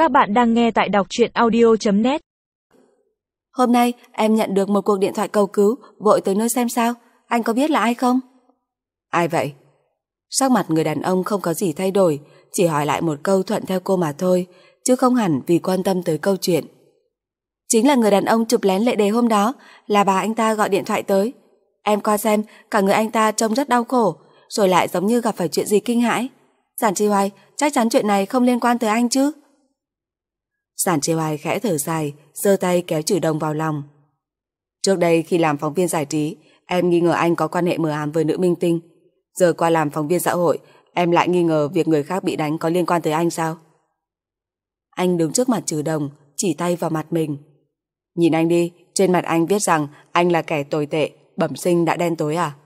Các bạn đang nghe tại đọc truyện audio.net. Hôm nay em nhận được một cuộc điện thoại cầu cứu, vội tới nơi xem sao. Anh có biết là ai không? Ai vậy? Sắc mặt người đàn ông không có gì thay đổi, chỉ hỏi lại một câu thuận theo cô mà thôi, chứ không hẳn vì quan tâm tới câu chuyện. Chính là người đàn ông chụp lén Lệ Đề hôm đó, là bà anh ta gọi điện thoại tới. Em qua xem, cả người anh ta trông rất đau khổ, rồi lại giống như gặp phải chuyện gì kinh hãi. Giản Chi Hoài, chắc chắn chuyện này không liên quan tới anh chứ? Giản Chi Hoài khẽ thở dài, giơ tay kéo Trừ Đồng vào lòng. Trước đây khi làm phóng viên giải trí, em nghi ngờ anh có quan hệ mờ ám với nữ minh tinh. Giờ qua làm phóng viên xã hội, em lại nghi ngờ việc người khác bị đánh có liên quan tới anh sao? Anh đứng trước mặt Trừ Đồng, chỉ tay vào mặt mình. Nhìn anh đi, trên mặt anh viết rằng anh là kẻ tồi tệ, bẩm sinh đã đen tối à?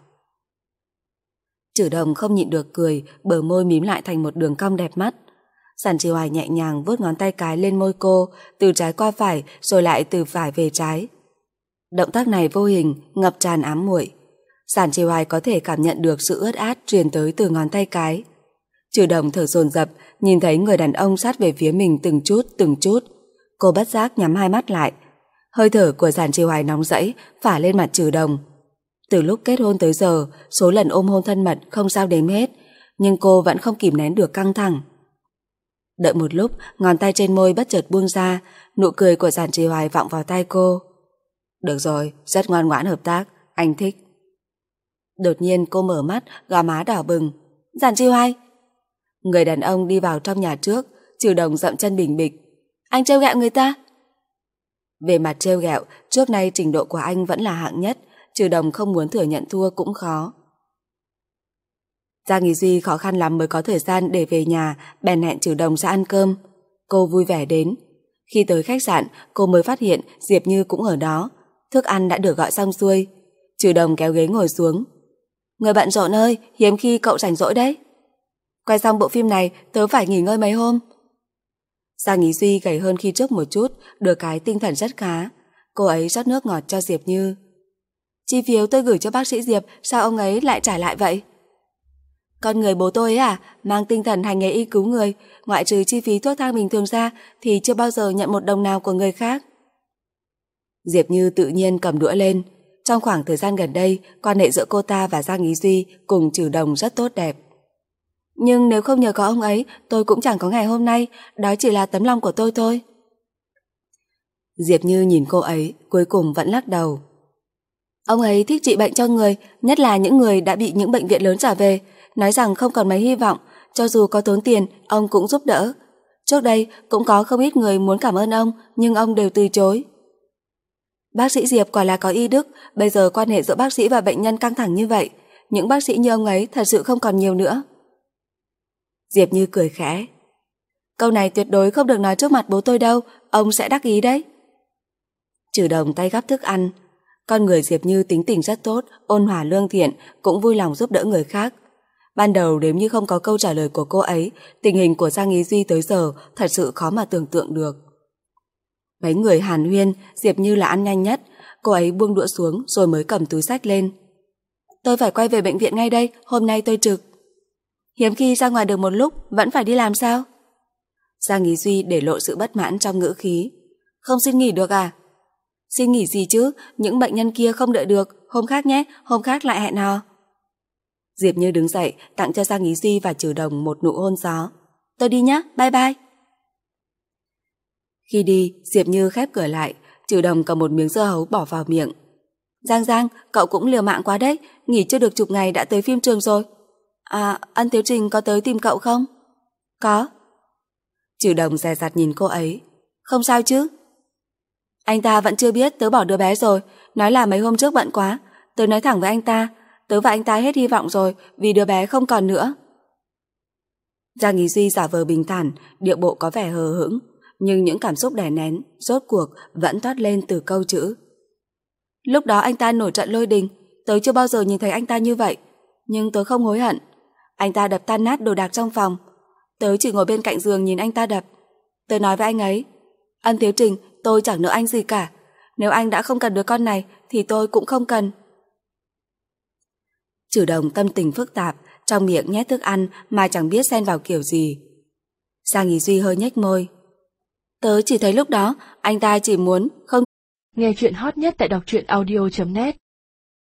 Trừ Đồng không nhịn được cười, bờ môi mím lại thành một đường cong đẹp mắt. Giản Chi Hoài nhẹ nhàng vuốt ngón tay cái lên môi cô, từ trái qua phải rồi lại từ phải về trái. Động tác này vô hình, ngập tràn ám muội. Giản Chi Hoài có thể cảm nhận được sự ướt át truyền tới từ ngón tay cái. Trừ Đồng thở dồn dập, nhìn thấy người đàn ông sát về phía mình từng chút. Cô bất giác nhắm hai mắt lại. Hơi thở của Giản Chi Hoài nóng rẫy phả lên mặt Trừ Đồng. Từ lúc kết hôn tới giờ, số lần ôm hôn thân mật không sao đếm hết, nhưng cô vẫn không kìm nén được căng thẳng. Đợi một lúc, ngón tay trên môi bất chợt buông ra, nụ cười của Giản Chi Hoài vọng vào tai cô. Được rồi, rất ngoan ngoãn hợp tác, anh thích. Đột nhiên cô mở mắt, gò má đỏ bừng. Giản Chi Hoài! Người đàn ông đi vào trong nhà trước, Trừ Đồng dậm chân bình bịch. Anh trêu ghẹo người ta? Về mặt trêu ghẹo, trước nay trình độ của anh vẫn là hạng nhất, Trừ Đồng không muốn thừa nhận thua cũng khó. Giang Ý Duy khó khăn lắm mới có thời gian để về nhà, bèn hẹn Trừ Đồng ra ăn cơm. Cô vui vẻ đến. Khi tới khách sạn, cô mới phát hiện Diệp Như cũng ở đó. Thức ăn đã được gọi xong xuôi. Trừ Đồng kéo ghế ngồi xuống. Người bận rộn ơi, hiếm khi cậu rảnh rỗi đấy. Quay xong bộ phim này, tớ phải nghỉ ngơi mấy hôm. Giang Ý Duy gầy hơn khi trước một chút, được cái tinh thần rất khá. Cô ấy rót nước ngọt cho Diệp Như. Chi phiếu tôi gửi cho bác sĩ Diệp, sao ông ấy lại trả lại vậy? Con người bố tôi ấy à, mang tinh thần hành nghề y cứu người, ngoại trừ chi phí thuốc thang bình thường ra thì chưa bao giờ nhận một đồng nào của người khác. Diệp Như tự nhiên cầm đũa lên. Trong khoảng thời gian gần đây, quan hệ giữa cô ta và Giang Ý Duy cùng Trừ Đồng rất tốt đẹp. Nhưng nếu không nhờ có ông ấy, tôi cũng chẳng có ngày hôm nay, đó chỉ là tấm lòng của tôi thôi. Diệp Như nhìn cô ấy, cuối cùng vẫn lắc đầu. Ông ấy thích trị bệnh cho người, nhất là những người đã bị những bệnh viện lớn trả về, nói rằng không còn mấy hy vọng, cho dù có tốn tiền, ông cũng giúp đỡ. Trước đây cũng có không ít người muốn cảm ơn ông, nhưng ông đều từ chối. Bác sĩ Diệp quả là có y đức, bây giờ quan hệ giữa bác sĩ và bệnh nhân căng thẳng như vậy, những bác sĩ như ông ấy thật sự không còn nhiều nữa. Diệp Như cười khẽ. Câu này tuyệt đối không được nói trước mặt bố tôi đâu, ông sẽ đắc ý đấy. Trừ Đồng tay gắp thức ăn. Con người Diệp Như tính tình rất tốt, ôn hòa lương thiện, cũng vui lòng giúp đỡ người khác. Ban đầu nếu như không có câu trả lời của cô ấy, tình hình của Giang Ý Duy tới giờ thật sự khó mà tưởng tượng được. Mấy người hàn huyên, Diệp Như là ăn nhanh nhất, cô ấy buông đũa xuống rồi mới cầm túi xách lên. Tôi phải quay về bệnh viện ngay đây, hôm nay tôi trực. Hiếm khi ra ngoài được một lúc, vẫn phải đi làm sao? Giang Ý Duy để lộ sự bất mãn trong ngữ khí. Không xin nghỉ được à? Xin nghỉ gì chứ, những bệnh nhân kia không đợi được, hôm khác nhé, hôm khác lại hẹn hò. Diệp Như đứng dậy, tặng cho Giang Ý Duy và Trừ Đồng một nụ hôn gió. Tôi đi nhé, bye bye. Khi đi, Diệp Như khép cửa lại, Trừ Đồng cầm một miếng dưa hấu bỏ vào miệng. Giang, cậu cũng liều mạng quá đấy, nghỉ chưa được chục ngày đã tới phim trường rồi. À, Ân Tiếu Trình có tới tìm cậu không? Có. Trừ Đồng dè dặt nhìn cô ấy. Không sao chứ? Anh ta vẫn chưa biết tớ bỏ đứa bé rồi, nói là mấy hôm trước bận quá. Tớ nói thẳng với anh ta, tớ và anh ta hết hy vọng rồi vì đứa bé không còn nữa. Giang Ý Duy giả vờ bình thản, điệu bộ có vẻ hờ hững, nhưng những cảm xúc đè nén, rốt cuộc vẫn toát lên từ câu chữ. Lúc đó anh ta nổi trận lôi đình, tớ chưa bao giờ nhìn thấy anh ta như vậy, nhưng tớ không hối hận. Anh ta đập tan nát đồ đạc trong phòng, tớ chỉ ngồi bên cạnh giường nhìn anh ta đập. Tớ nói với anh ấy, Ân Tiếu Trình, tôi chẳng nợ anh gì cả, nếu anh đã không cần đứa con này thì tôi cũng không cần. Trừ Đồng tâm tình phức tạp, trong miệng nhét thức ăn mà chẳng biết xen vào kiểu gì. Giang Ý Duy hơi nhếch môi. Tớ chỉ thấy lúc đó anh ta chỉ muốn không. Nghe chuyện hot nhất tại đọc truyện audio.net